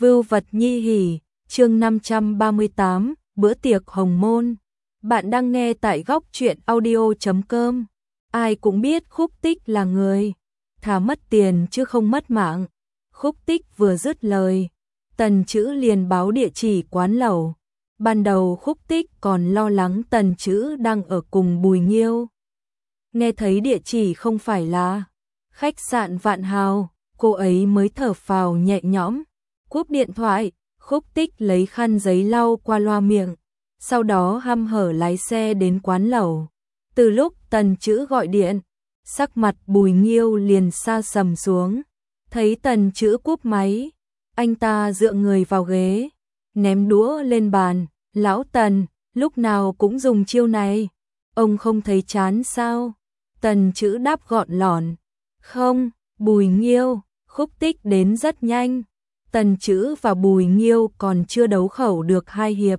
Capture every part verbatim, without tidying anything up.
Vưu vật nhi hỉ, chương năm trăm ba mươi tám, bữa tiệc hồng môn. Bạn đang nghe tại góc truyện audio chấm com. Ai cũng biết Khúc Tích là người thà mất tiền chứ không mất mạng. Khúc Tích vừa dứt lời, Tần Chữ liền báo địa chỉ quán lẩu. Ban đầu Khúc Tích còn lo lắng Tần Chữ đang ở cùng Bùi Nghiêu. Nghe thấy địa chỉ không phải là khách sạn Vạn Hào, cô ấy mới thở phào nhẹ nhõm. Cúp điện thoại, Khúc Tích lấy khăn giấy lau qua loa miệng, sau đó hăm hở lái xe đến quán lẩu. Từ lúc Tần Chữ gọi điện, sắc mặt Bùi Nghiêu liền sa sầm xuống. Thấy Tần Chữ cúp máy, anh ta dựa người vào ghế, ném đũa lên bàn. Lão Tần, lúc nào cũng dùng chiêu này, ông không thấy chán sao? Tần Chữ đáp gọn lỏn. Không, Bùi Nghiêu. Khúc Tích đến rất nhanh. Tần Chữ và Bùi Nghiêu còn chưa đấu khẩu được hai hiệp,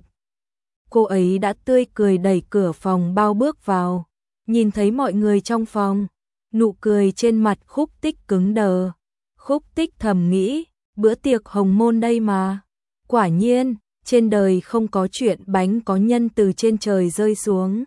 cô ấy đã tươi cười đẩy cửa phòng bao bước vào. Nhìn thấy mọi người trong phòng, nụ cười trên mặt Khúc Tích cứng đờ. Khúc Tích thầm nghĩ, bữa tiệc hồng môn đây mà. Quả nhiên, trên đời không có chuyện bánh có nhân từ trên trời rơi xuống.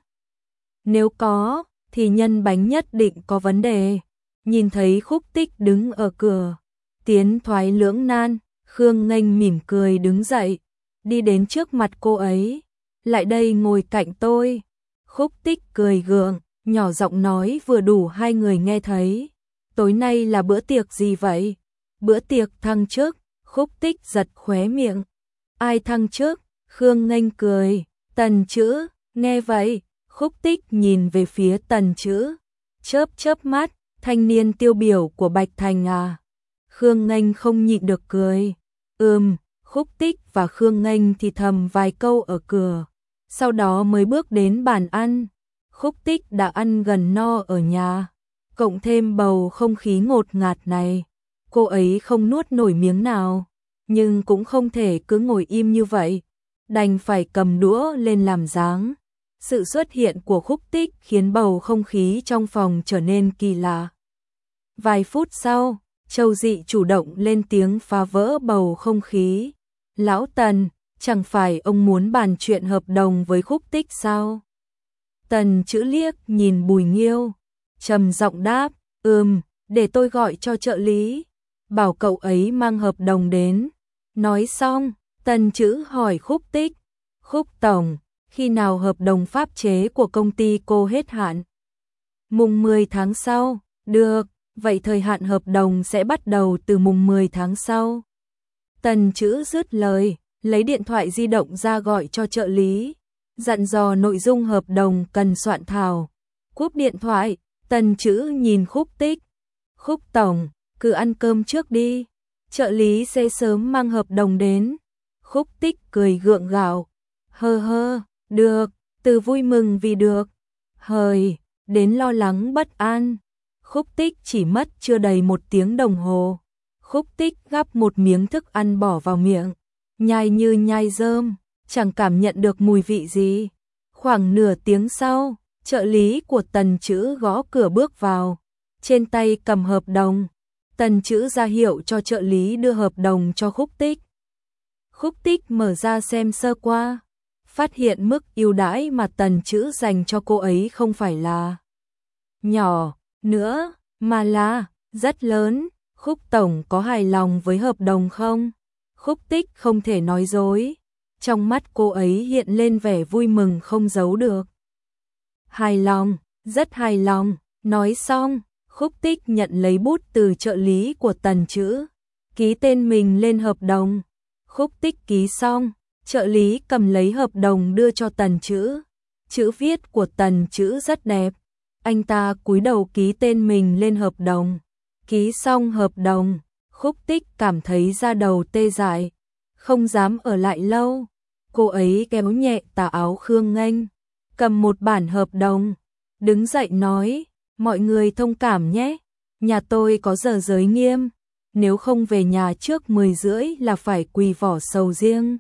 Nếu có, thì nhân bánh nhất định có vấn đề. Nhìn thấy Khúc Tích đứng ở cửa, tiến thoái lưỡng nan, Khương Nghênh mỉm cười đứng dậy, đi đến trước mặt cô ấy. Lại đây ngồi cạnh tôi. Khúc Tích cười gượng, nhỏ giọng nói vừa đủ hai người nghe thấy. Tối nay là bữa tiệc gì vậy? Bữa tiệc thăng chức. Khúc Tích giật khóe miệng. Ai thăng chức? Khương Nghênh cười. Tần Chữ. Nghe vậy, Khúc Tích nhìn về phía Tần Chữ, chớp chớp mắt. Thanh niên tiêu biểu của Bạch Thành à? Khương Nghênh không nhịn được cười. Ừm. Khúc Tích và Khương Nghênh thì thầm vài câu ở cửa, sau đó mới bước đến bàn ăn. Khúc Tích đã ăn gần no ở nhà, cộng thêm bầu không khí ngột ngạt này, cô ấy không nuốt nổi miếng nào, nhưng cũng không thể cứ ngồi im như vậy, đành phải cầm đũa lên làm dáng. Sự xuất hiện của Khúc Tích khiến bầu không khí trong phòng trở nên kỳ lạ. Vài phút sau, Châu Dị chủ động lên tiếng phá vỡ bầu không khí. Lão Tần, chẳng phải ông muốn bàn chuyện hợp đồng với Khúc Tích sao? Tần Chữ liếc nhìn Bùi Nghiêu, trầm giọng đáp, ừm, để tôi gọi cho trợ lý, bảo cậu ấy mang hợp đồng đến. Nói xong, Tần Chữ hỏi Khúc Tích, Khúc Tổng, khi nào hợp đồng pháp chế của công ty cô hết hạn? Mùng mười tháng sau. Được, vậy thời hạn hợp đồng sẽ bắt đầu từ mùng mười tháng sau. Tần Chữ dứt lời, lấy điện thoại di động ra gọi cho trợ lý, dặn dò nội dung hợp đồng cần soạn thảo. Cúp điện thoại, Tần Chữ nhìn Khúc Tích. Khúc Tổng, cứ ăn cơm trước đi, trợ lý sẽ sớm mang hợp đồng đến. Khúc Tích cười gượng gạo. Hơ hơ, được, từ vui mừng vì được, hời, đến lo lắng bất an. Khúc Tích chỉ mất chưa đầy một tiếng đồng hồ. Khúc Tích gắp một miếng thức ăn bỏ vào miệng, nhai như nhai rơm, chẳng cảm nhận được mùi vị gì. Khoảng nửa tiếng sau, trợ lý của Tần Chữ gõ cửa bước vào, trên tay cầm hợp đồng. Tần Chữ ra hiệu cho trợ lý đưa hợp đồng cho Khúc Tích. Khúc Tích mở ra xem sơ qua, phát hiện mức ưu đãi mà Tần Chữ dành cho cô ấy không phải là nhỏ nữa, mà là rất lớn. Khúc Tổng có hài lòng với hợp đồng không? Khúc Tích không thể nói dối, trong mắt cô ấy hiện lên vẻ vui mừng không giấu được. Hài lòng, rất hài lòng. Nói xong, Khúc Tích nhận lấy bút từ trợ lý của Tần Chữ, ký tên mình lên hợp đồng. Khúc Tích ký xong, trợ lý cầm lấy hợp đồng đưa cho Tần Chữ. Chữ viết của Tần Chữ rất đẹp, anh ta cúi đầu ký tên mình lên hợp đồng. Ký xong hợp đồng, Khúc Tích cảm thấy da đầu tê dại, không dám ở lại lâu. Cô ấy kéo nhẹ tà áo Khương Nghênh, cầm một bản hợp đồng, đứng dậy nói, mọi người thông cảm nhé, nhà tôi có giờ giới nghiêm, nếu không về nhà trước mười rưỡi là phải quỳ vỏ sầu riêng.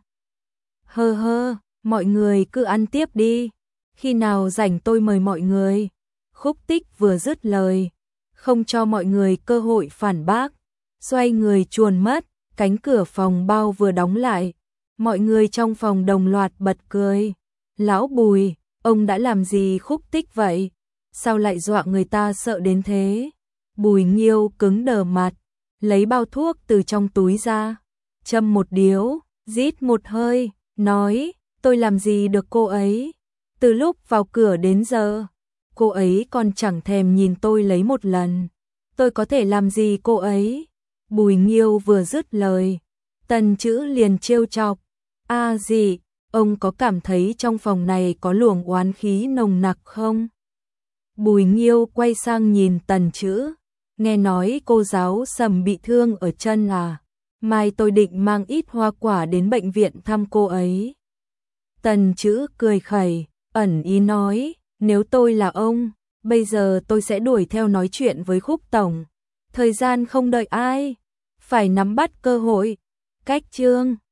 Hơ hơ, mọi người cứ ăn tiếp đi, khi nào rảnh tôi mời mọi người. Khúc Tích vừa dứt lời, không cho mọi người cơ hội phản bác, xoay người chuồn mất. Cánh cửa phòng bao vừa đóng lại, mọi người trong phòng đồng loạt bật cười. Lão Bùi, ông đã làm gì Khúc Tích vậy? Sao lại dọa người ta sợ đến thế? Bùi Nghiêu cứng đờ mặt, lấy bao thuốc từ trong túi ra, châm một điếu, rít một hơi, nói, tôi làm gì được cô ấy? Từ lúc vào cửa đến giờ, cô ấy còn chẳng thèm nhìn tôi lấy một lần. Tôi có thể làm gì cô ấy? Bùi Nghiêu vừa dứt lời, Tần Chữ liền trêu chọc, a gì, ông có cảm thấy trong phòng này có luồng oán khí nồng nặc không? Bùi Nghiêu quay sang nhìn Tần Chữ, nghe nói cô giáo Sầm bị thương ở chân à? Mai tôi định mang ít hoa quả đến bệnh viện thăm cô ấy. Tần Chữ cười khẩy, ẩn ý nói, nếu tôi là ông, bây giờ tôi sẽ đuổi theo nói chuyện với Khúc tổng. Thời gian không đợi ai, phải nắm bắt cơ hội. Cách chương